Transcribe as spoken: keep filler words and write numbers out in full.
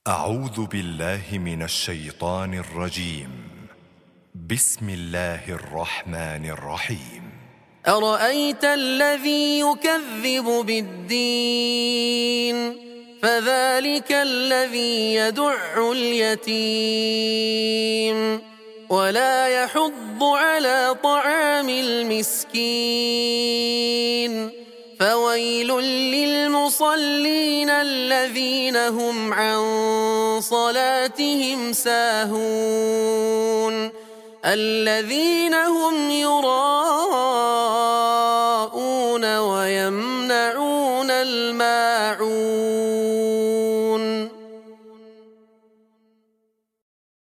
أعوذ بالله من الشيطان الرجيم. بسم الله الرحمن الرحيم. أرأيت الذي يكذب بالدين فذلك الذي يدع اليتيم ولا يحض على طعام المسكين فويل للمصلين الذين هم عن صلاتهم ساهون الذين هم يراءون ويمنعون الماء